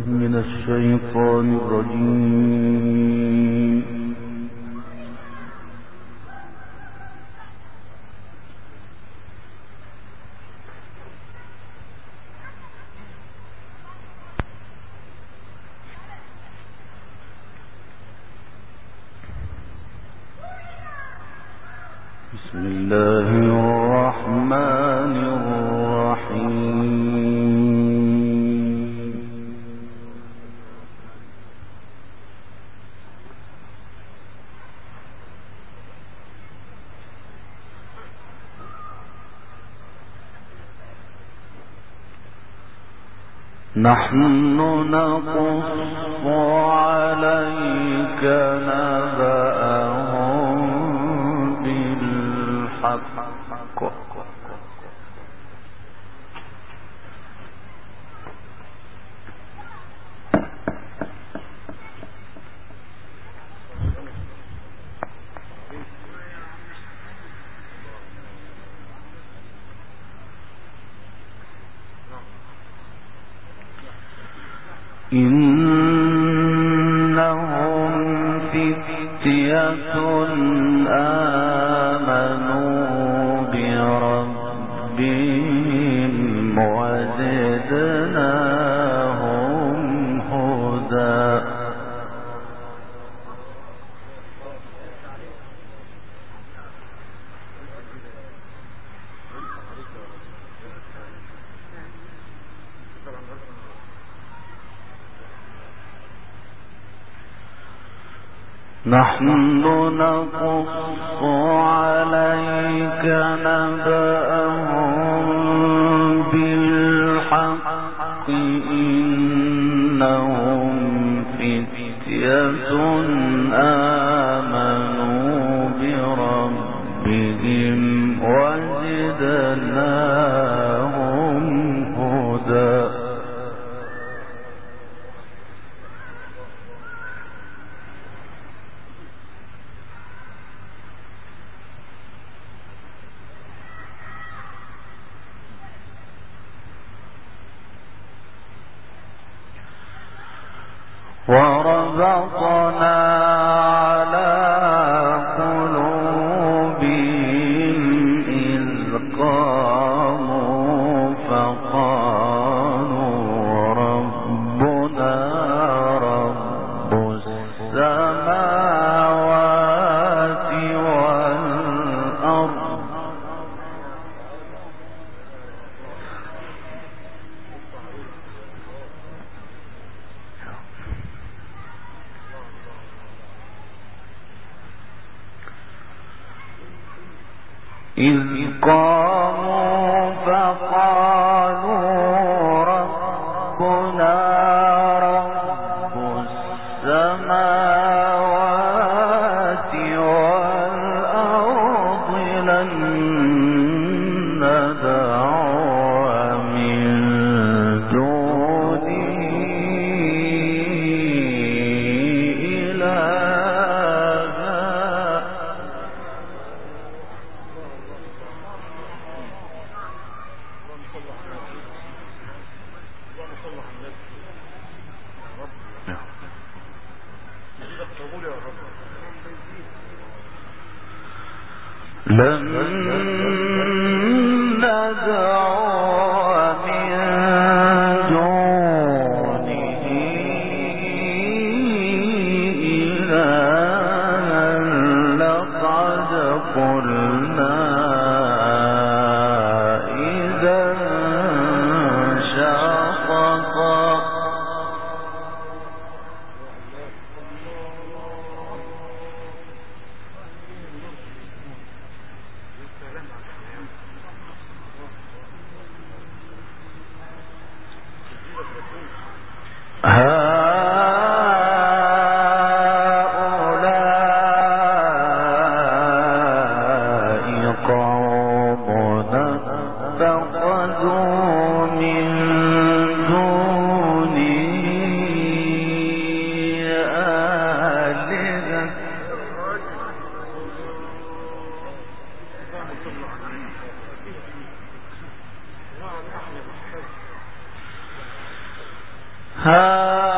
من الشيطان الرجيم. بسم الله الرحمن الرحيم. نحن نقص عليك نبأهم بالحق إنهم فتية آمنوا بربهم وزدناهم هدى. نحن نقص عليك نبأهم بالحق إنهم فتية آمنوا بربهم وزدناهم هدى. وربطنا على قلوبهم إذ قاموا فقالوا ربنا رب السماوات والأرض إذ قاموا فقالوا ربنا رب السماوات والأرض لن ندعو من دونه إلها. لن ندعو من دونه إلها لقد قلنا إذا شططا. هؤلاء قومنا اتخذوا من دونه آلهة هؤلاء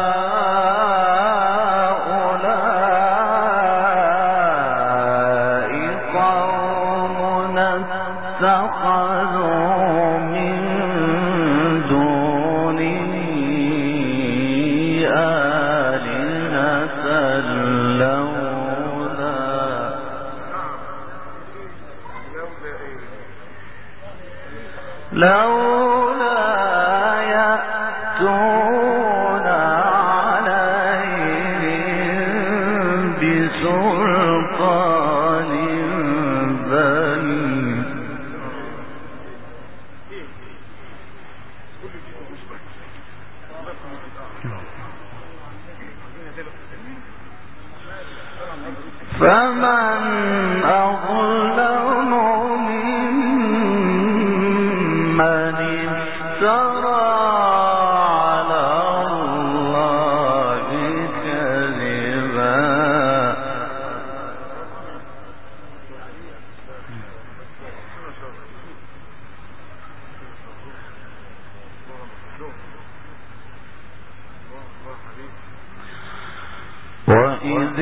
وإذ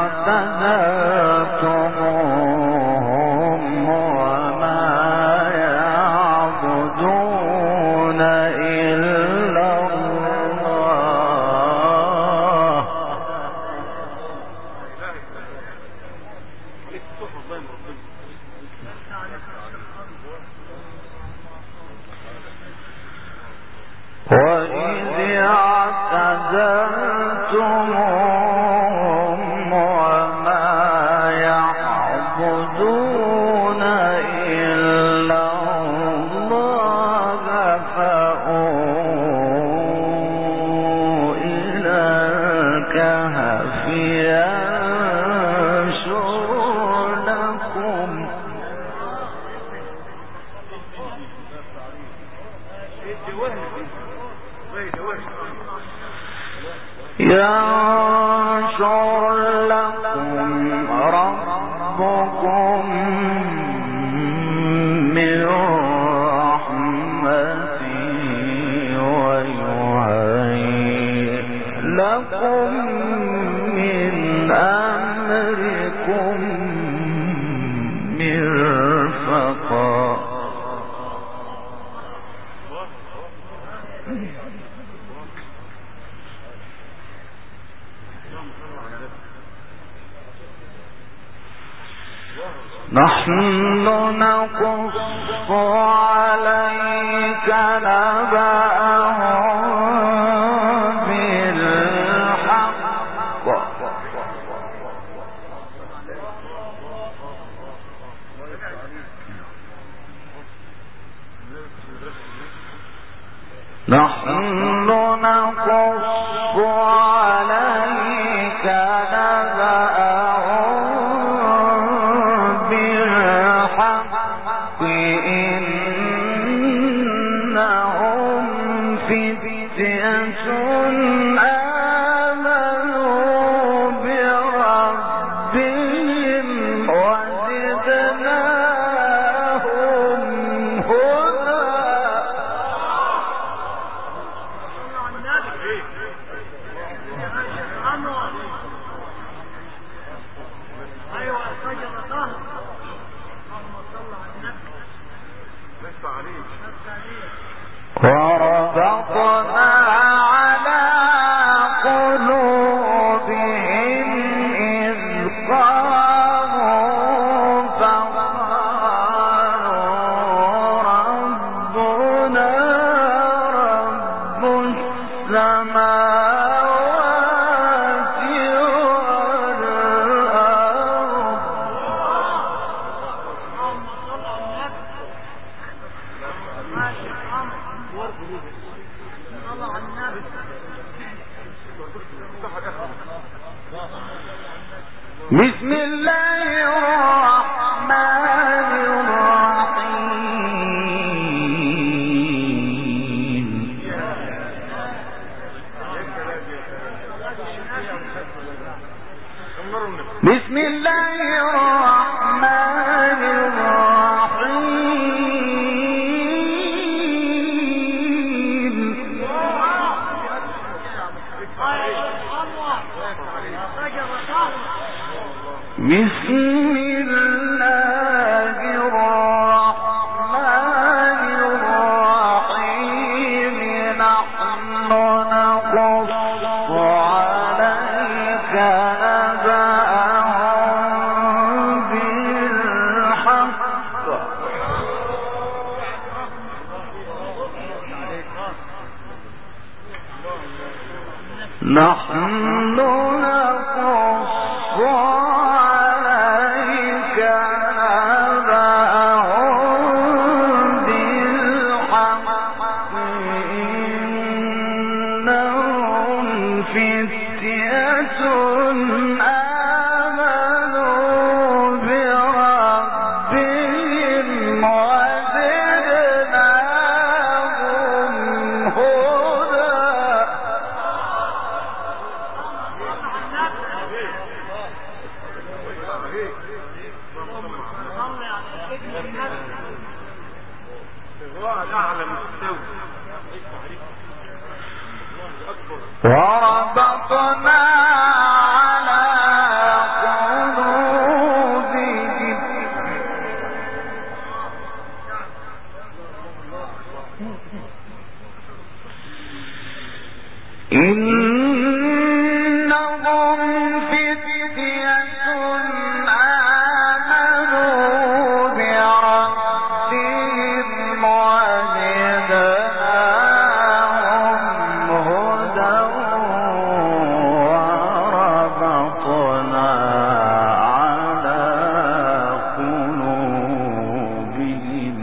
اعتزلتموهم وما يعبدون إلا الله وإذ اعتزلتموهم وما يعبدون إلا الله فأووا إلى الكهف ينشر لكم ربكم من رحمته ويهيئ لكم من أمركم مرفقا نحن نقص عليك نبأهم بالحق نحن نقص عليك نبأهم بالحق إنهم فتية آمنوا بربهم وزدناهم هدى وربطنا على قلوبهم إذ قاموا فقالوا ربنا رب السماوات بسم الله الرحمن الرحيم بسم الله الرحمن الرحيم بسم الله الرحمن نحن نقص عليك نبأهم بالحق إنهم فتية آمنوا بربهم وزدناهم هدى. وربطنا على قلوبهم إنهم فتية آمنوا بربهم وزدناهم هدى وربطنا على قلوبهم.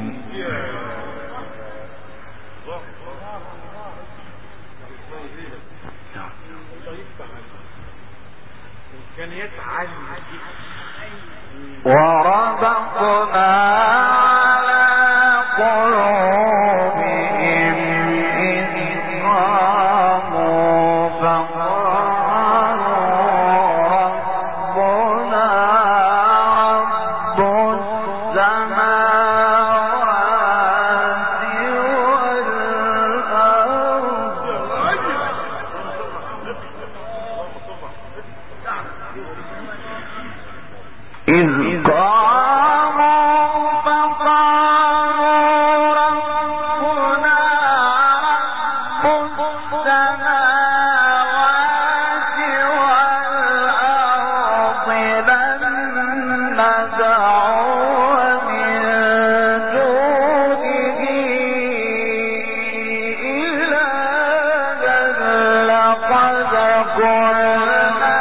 وربطنا على قلوبهم إذ قاموا فقالوا ربنا رب السماوات والأرض إذ قاموا فقالوا ربنا رب السماوات والأرض لن ندعو من دونه إلها لقد قلنا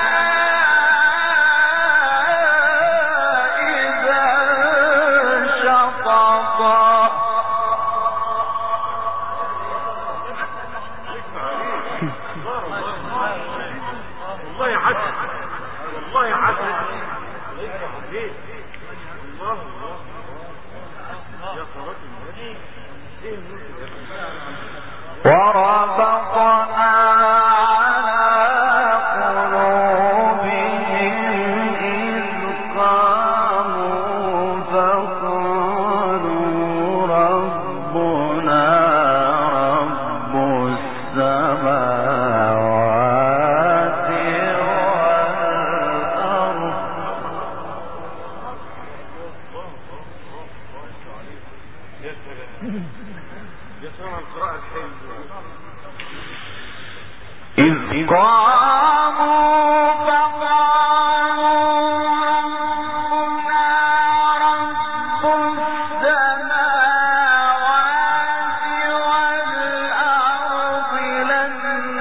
وربطنا على قلوبهم إذ قاموا فقالوا ربنا رب السماوات والأرض إذ قاموا فقالوا ربنا رب السماوات والأرض لن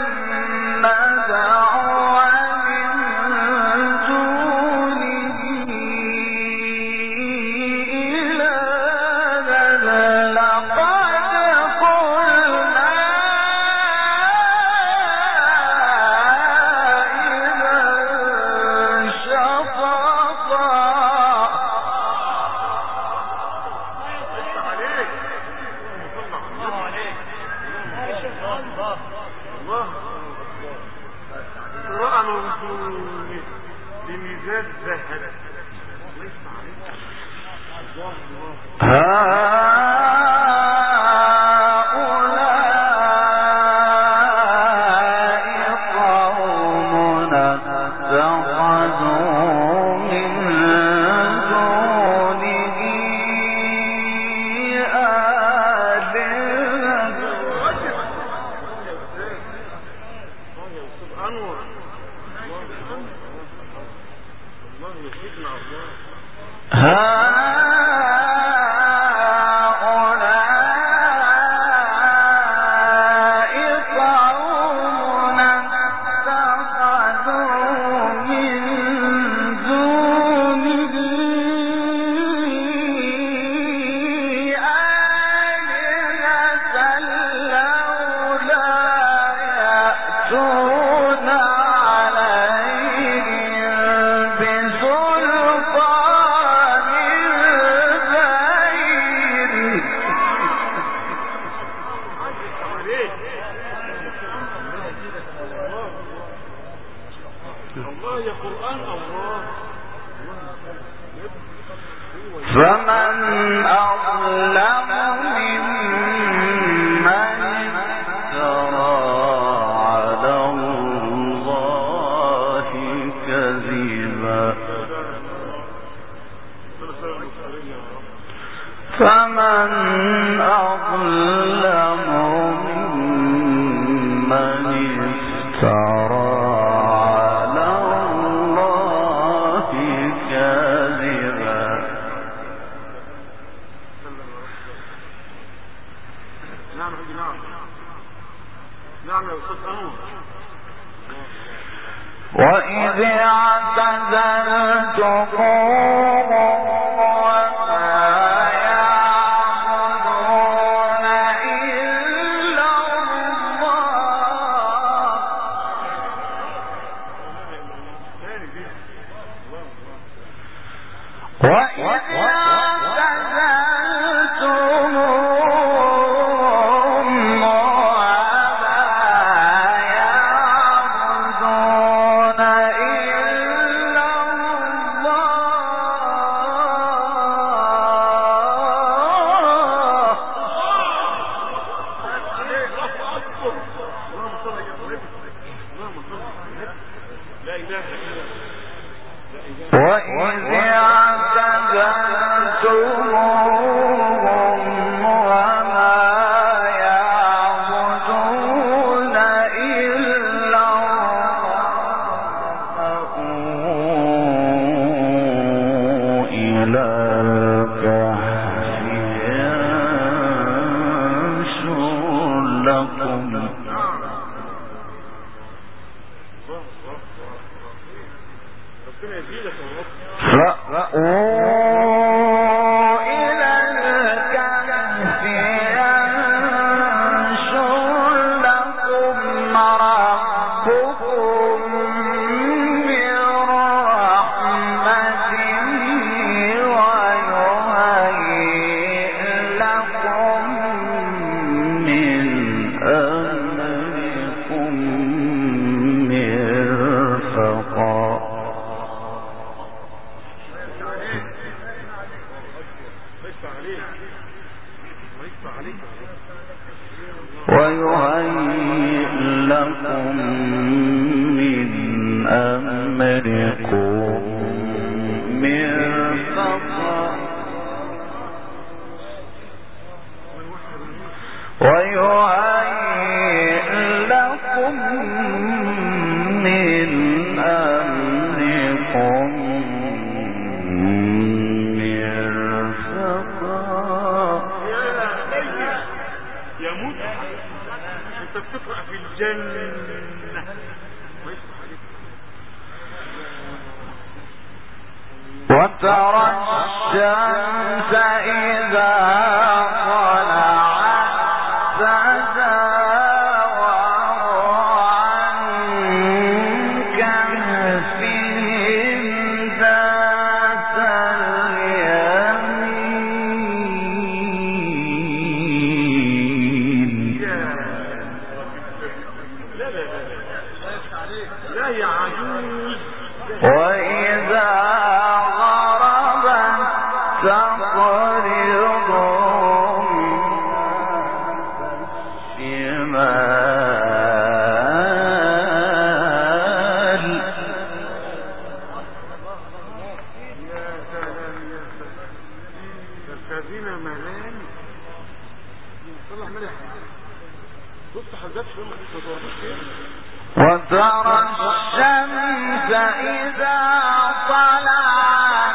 ندعو من دونه إلها لقد قلنا إذا فمن أظلم ممن افترى على الله كذبا فمن أظلم ممن افترى على الله كذبا وإذ اعتزلتكم ويهيئ لكم من أمركم مرفقا ويهيئ لكم من أمركم تقرأ في الجنة وترى الشمس إذا طلعت تزاور عن كهفهم ذات اليمين لا يا عجوز وإذا غربت تقرضهم شمال الذين ملان صلح ملح بص حزات شوية وترى الشمس إذا طلعت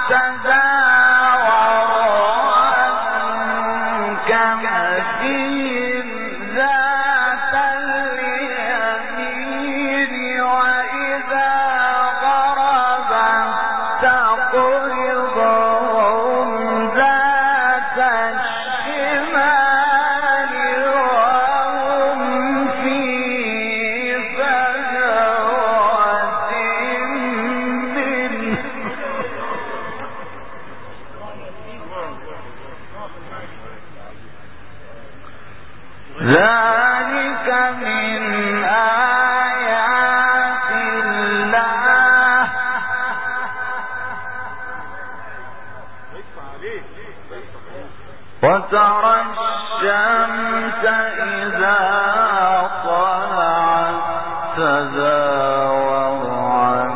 تزاور عن كهفهم ذات اليمين وإذا غربت تقرضهم ذات الشمال وهم في ذلك من آيات الله وترى الشمس إذا طلعت تزاور عن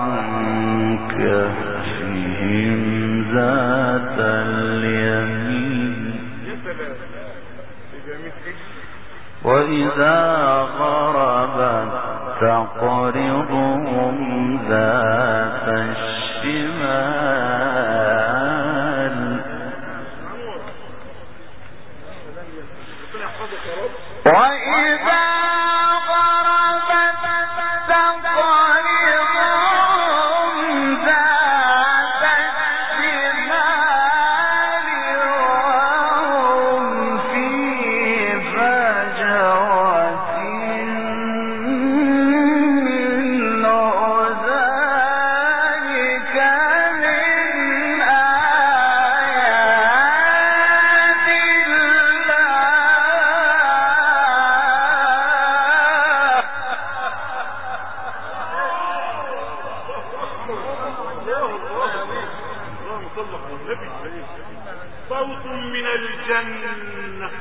كهفهم ذات اليمين وإذا غربت تقرضهم ذات الشمال وإذا غربت تقرضهم ذات الشمال وهم في فجوة ذلك من آيات صوت من الجنة.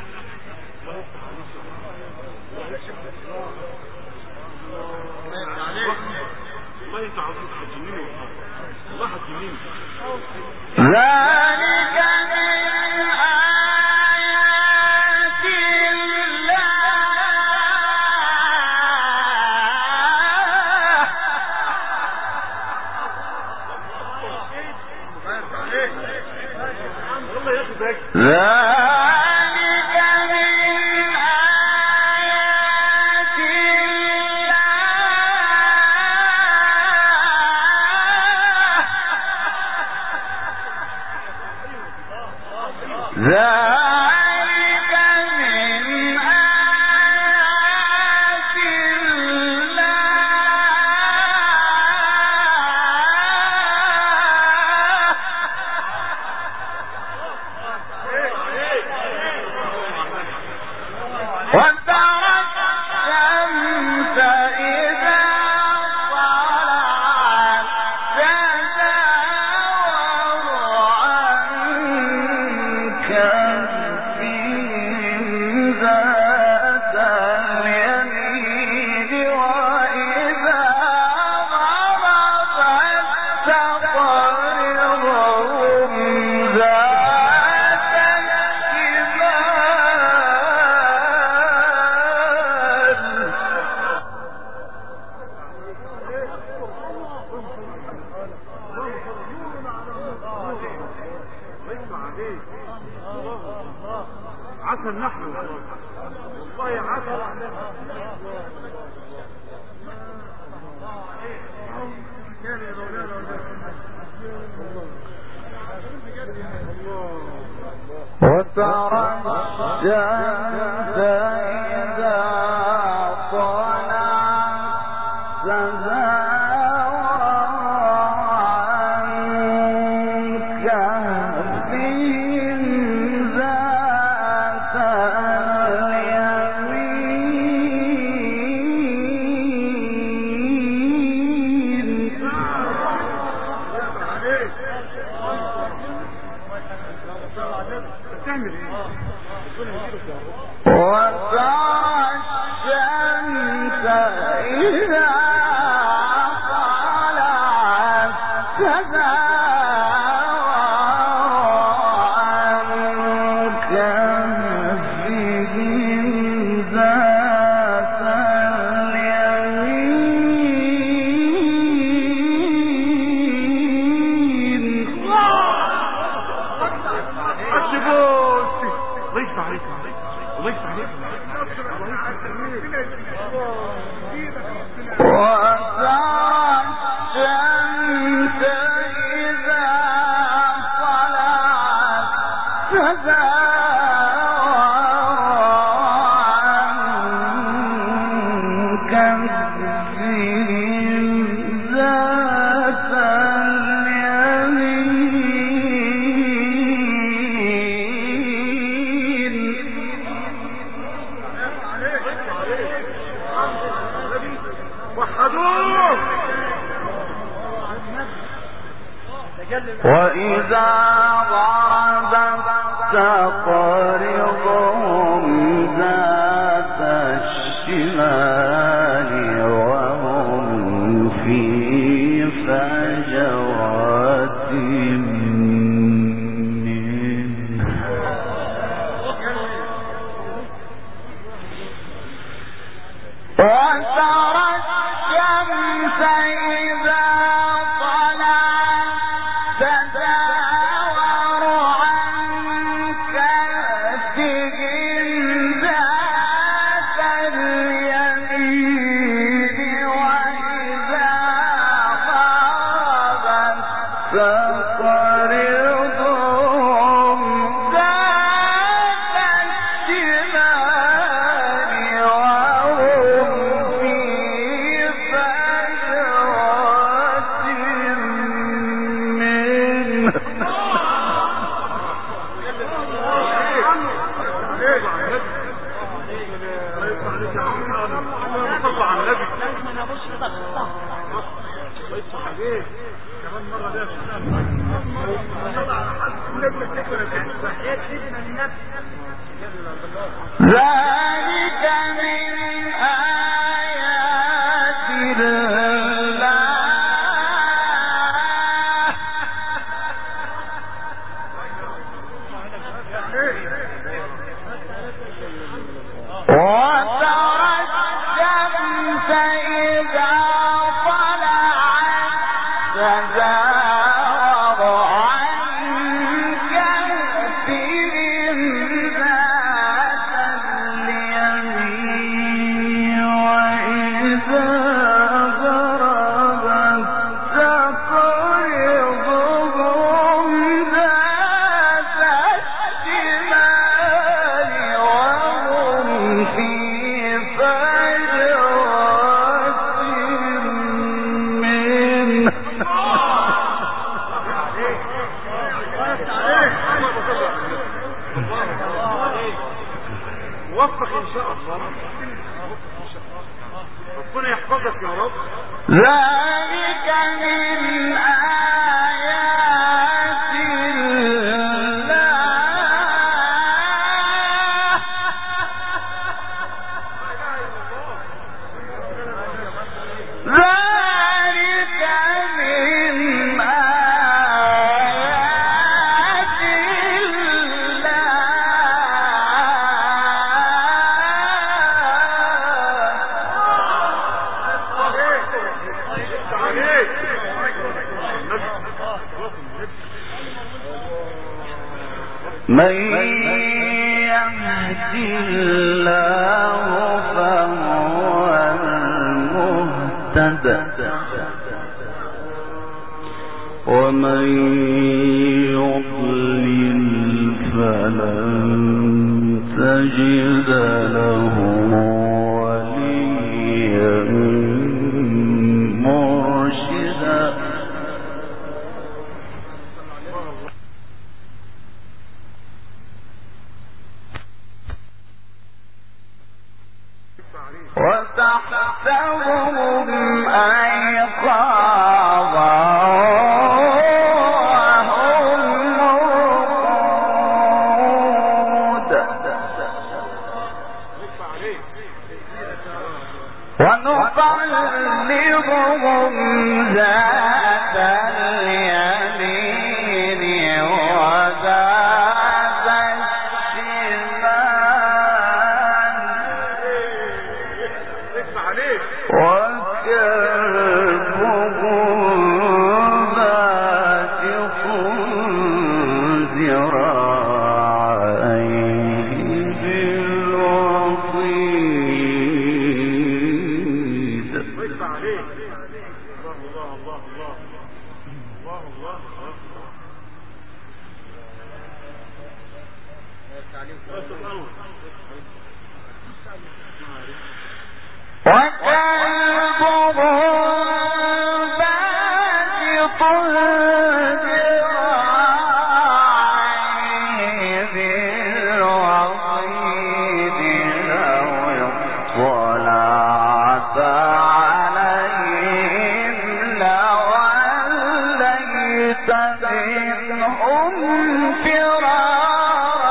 الله انت عظيم حجمين الله حجمين ذلك من آيات الله الله ياخدك ذلك من آيات الله ذلك من آيات الله وترى الشمس إذا طلعت تزاور عن كهفهم ذات اليمين وإذا غربت تقرضهم ذات عسى النحل والله عسى وترى الشمس إذا طلعت تزاور عن كهفهم ذات اليمين تعمل ايه؟ وترى الشمس إذا طلعت تزاور عن كهفهم ذات اليمين عجبوتي الله يفتح عليك الله يفتح عليك وترى الشمس إذا طلعت تزاور عن كهفهم ذات وإذا غربت تقرضهم صلى على النبي. ذلك من آيات الله وترى الشمس إذا طلعت تزاور عن كهفهم ذات اليمين وإذا غربت تقرضهم ذات الشمال وهم في فجوة منه وفق ان شاء الله. ربنا يحفظك يا رب. ذلك من آيات الله ذلك من آيات من يهد الله فهو المهتد ومن يضلل فلن تجد له وليا مرشدا. وتحسبهم أيقاظا وهم رقود ونقلبهم ذات اليمين وذات الشمال وكلبهم باسط ذراعيه بالوصيد. وكلبهم باسط ذراعيه بالوصيد لو اطلعت عليهم لوليت منهم فرارا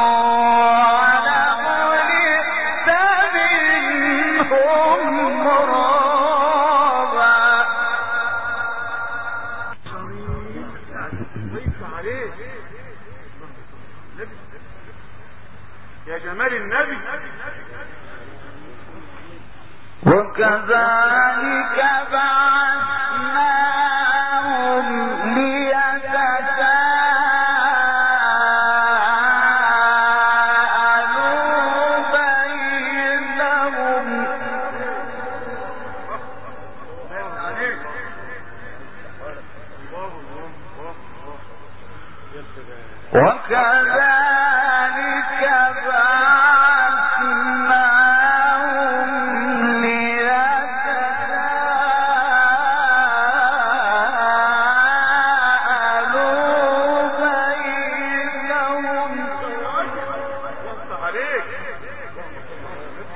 ولملئت منهم رعبا. يا جمال النبي. وكذلك بعثناهم ليتساءلوا بينهم وكذلك بعثناهم ليتساءلوا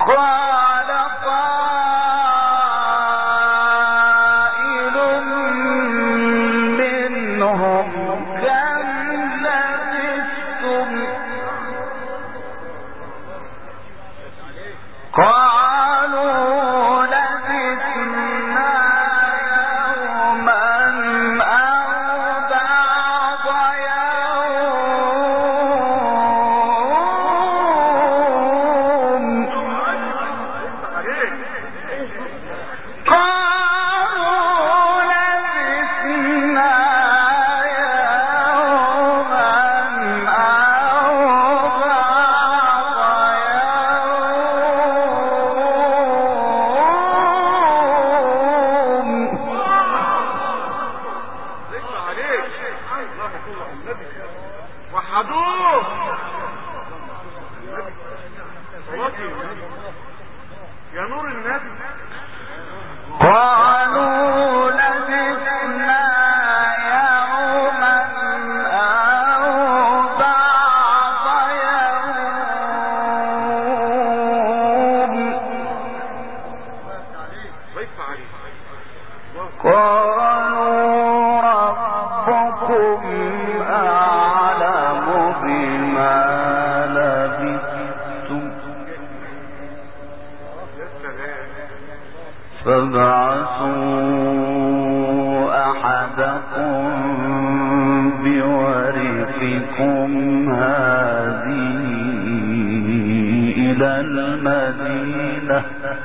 قال قائل منهم كم لبثتم قالوا لبثنا يوما أو بعض يوم قالوا لبثنا يوما أو وحدوه يا نور النبي. قالوا لبثنا يوما أو بعض يوم قالوا ربكم أعلم بما لبثتم فابعثوا أحدكم بورقكم هذه إلى المدينة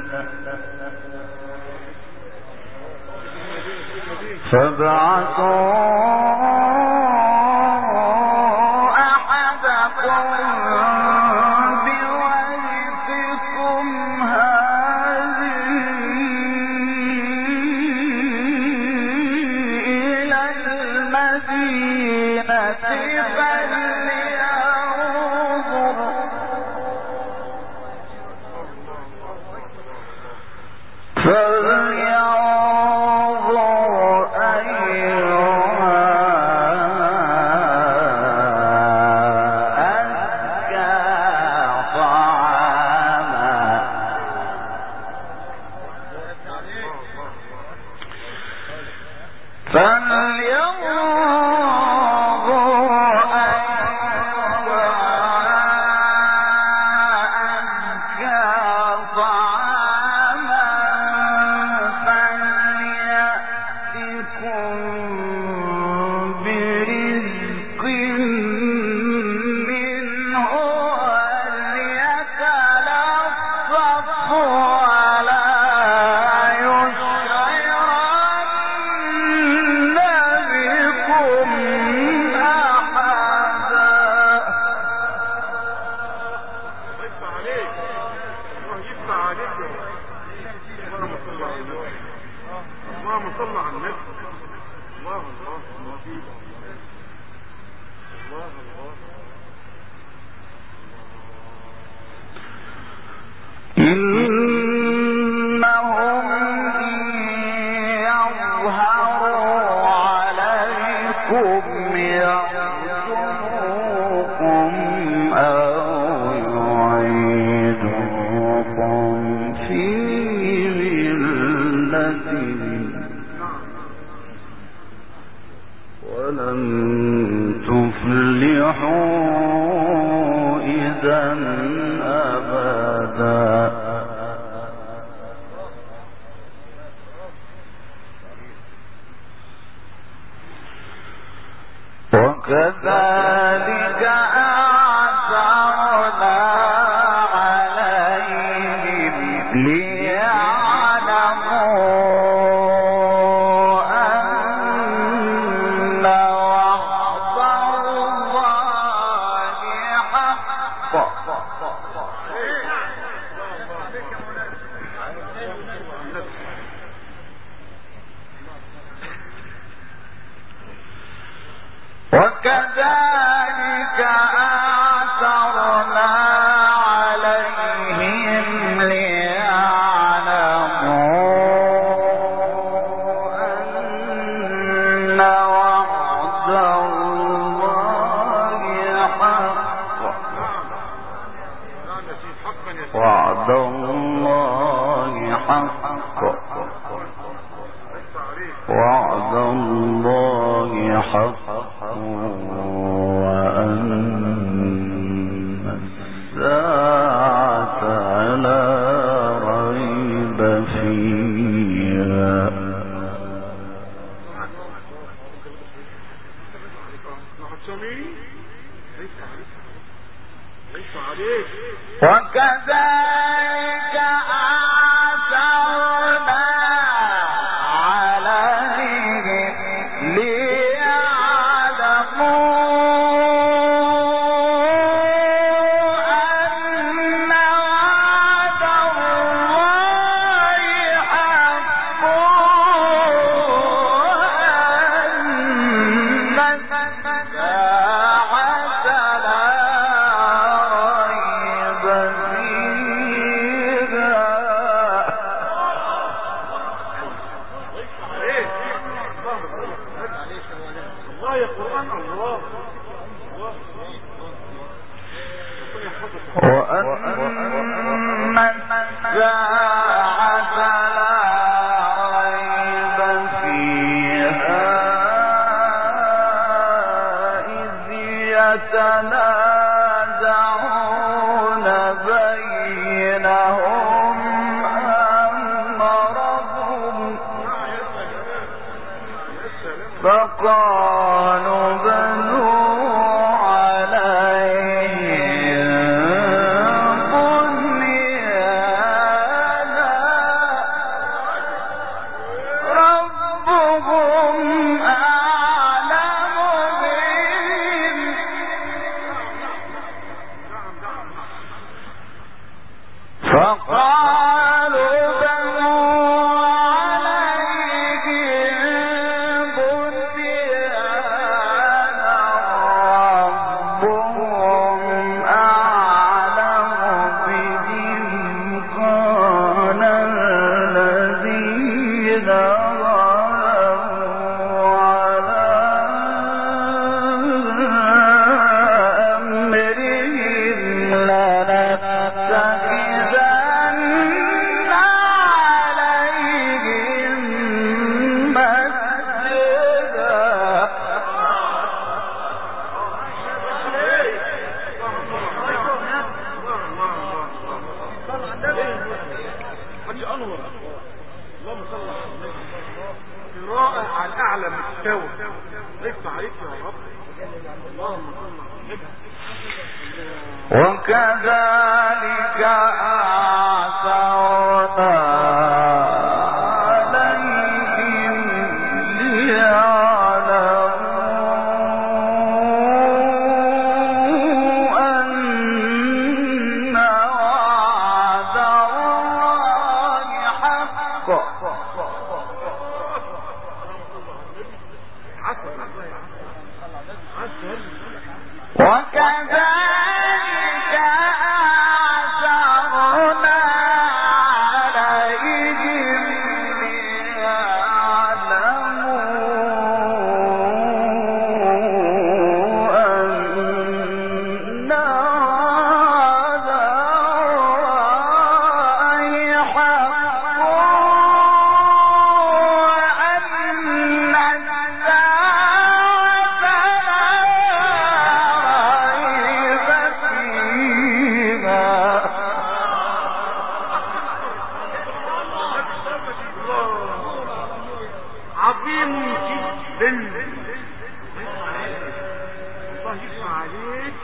أحدكم بورقكم هذه إلى المدينة فلينظر أيها أزكى طعاما اللهم صل على النبي. الله الله الله الله الله. إنهم يظهروا عليكم يرجموكم أو يعيدوكم في ملتهم ولن تفلحوا إذا أبدا. وكذلك أعثرنا عليهم ليعلموا أن وعد الله حق وكذلك أعثرنا عليهم ليعلموا أن وعد الله حق وعد الله حق وعد الله حق وأن الساعة لا ريب فيها وكذلك آثرنا عليهم يتنازعون بينهم أمرهم فقالوا بنوا عليهم بنيانا ربهم فقالوا بنوا عليهم بنيانا ربهم أعلم بهم قال الذين ظلموا على أمرهم لنتخذن عليهم مسجدا قراءة على أعلى مستوى افتح عليك يا رب اللهم صل وكذلك أعثرنا عليهم ليعلموا أن وعد الله حق وكذلك آثرنا عليهم ليعلموا أن وعد الله حق وأن الساعة عظيم جدا الله يسمع عليك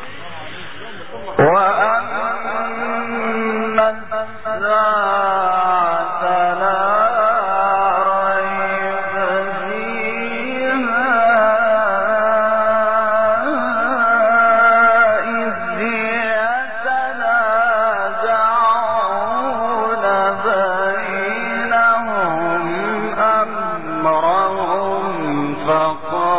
وأن الساعة لا ريب فيها إذ يتنازعون بينهم أمرهم فقالوا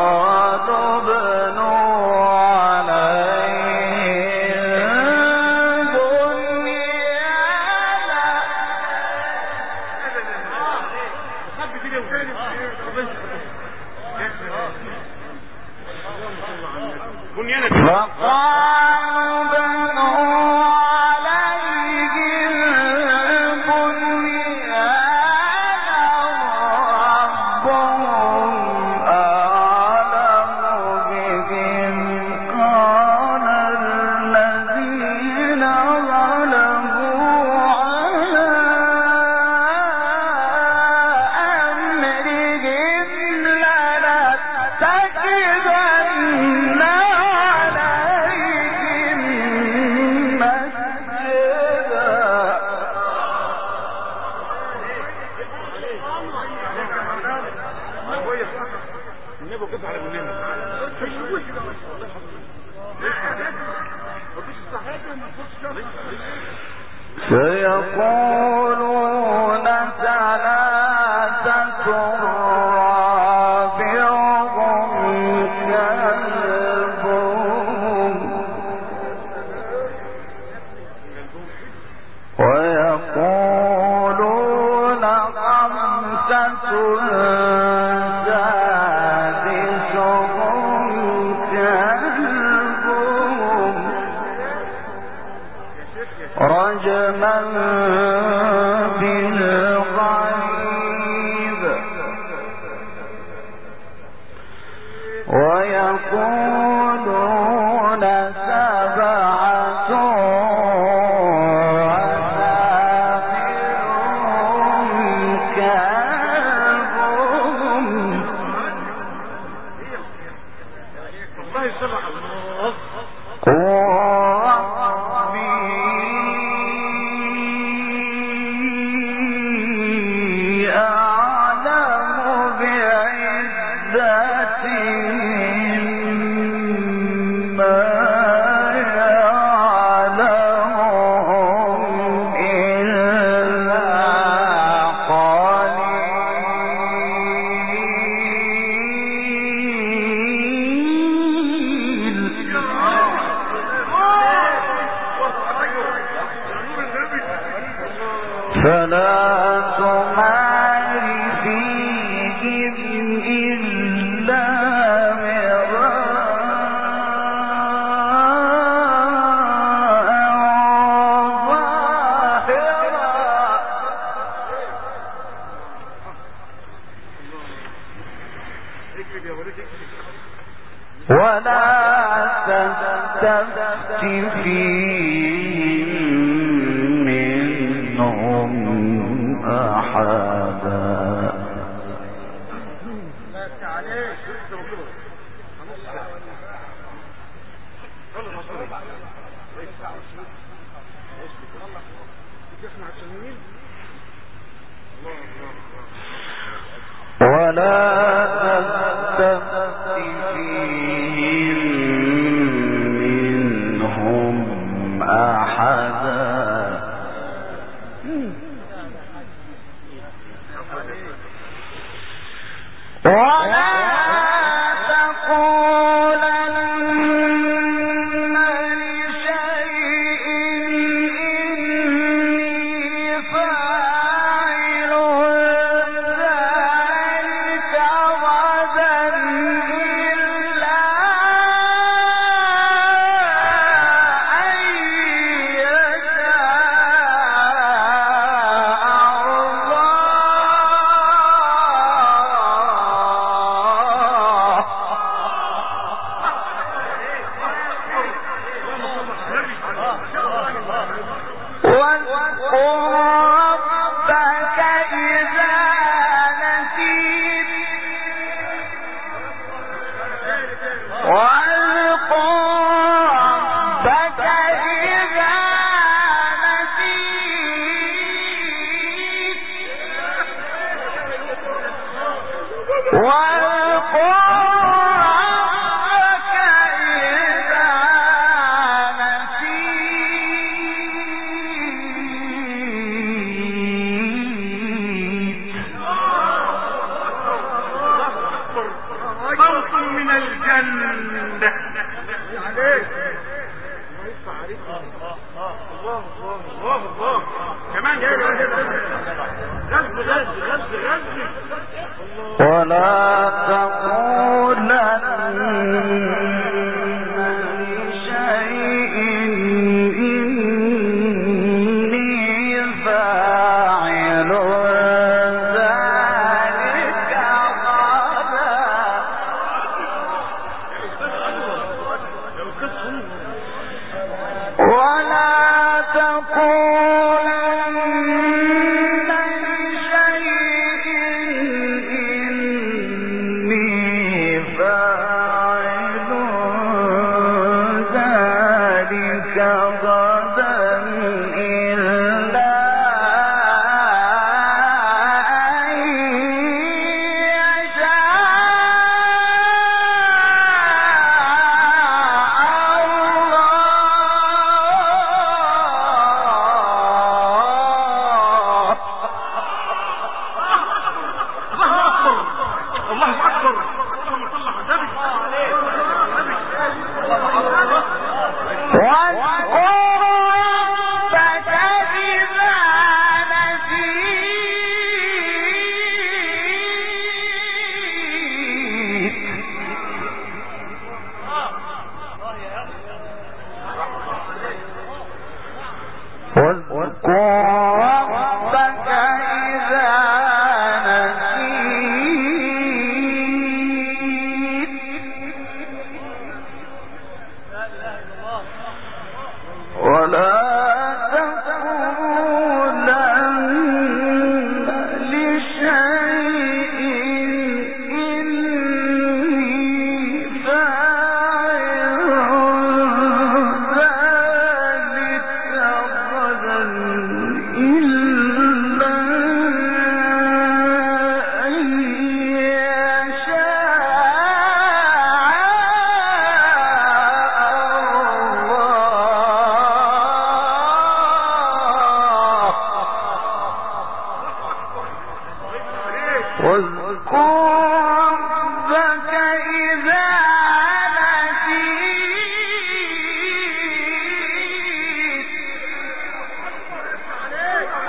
سيقولون ثلاثة رابعهم كلبهم ويقولون خمسة رجما بالغيب ويقولون سبعة وثامنهم كلبهم فلا تمار فيهم إلا ولا تستفت فيهم منهم أحدا ولا تستفت فيهم منهم أحدا ولا تقولن لشيء إني فاعل ذلك غدا إلا أن ولا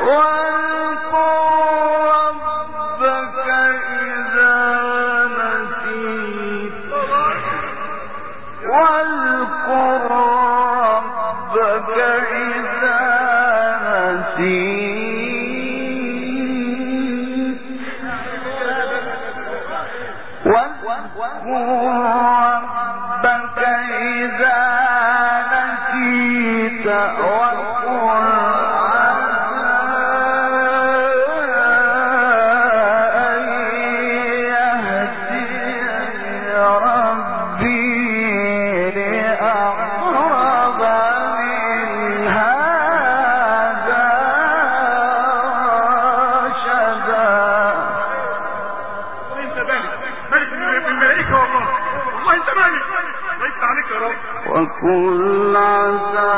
وكل عسى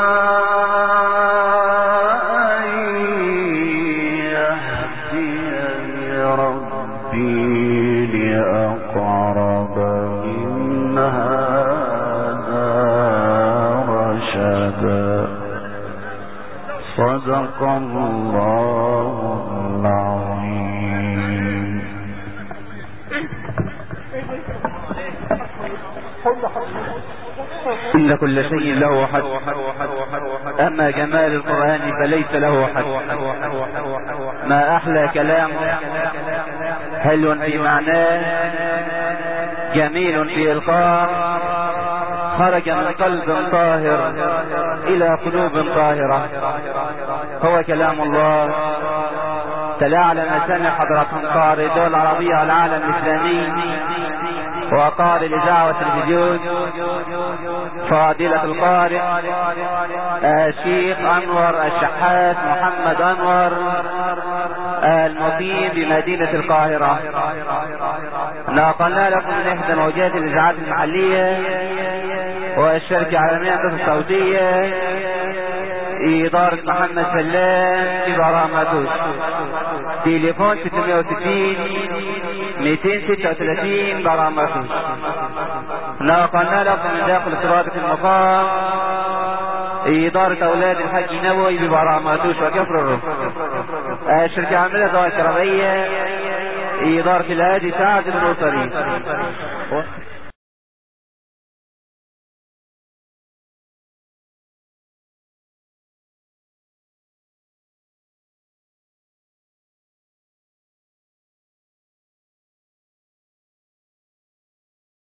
أن يهديني ربي لأقرب من هذا رشدا. صدق الله العظيم. إن كل شيء له حد، أما جمال القرآن فليس له حد. ما أحلى كلام، حلو في معناه، جميل في إلقاء، خرج من قلب طاهر إلى قلوب طاهرة. هو كلام الله. تلا على مسامع حضراتكم قارئ الدول العربية والعالم الإسلامي وقارئ الإذاعة والتلفزيون فضيلة القارئ الشيخ أنور الشحات محمد أنور المقيم بمدينة القاهرة. نقلنا لكم من إحدى موجات الإذاعات المحلية والشركة العالمية للهندسة الصوتية إدارة محمد سلام في برامتوش. تليفون 660 236 برامتوش. نقلنا لكم من داخل سرادة المقام إدارة أولاد الحج نبوي ببرامتوش وكفر الرف. الشركة العاملة ذوات الكهربائية إدارة الهادي سعد النوصري.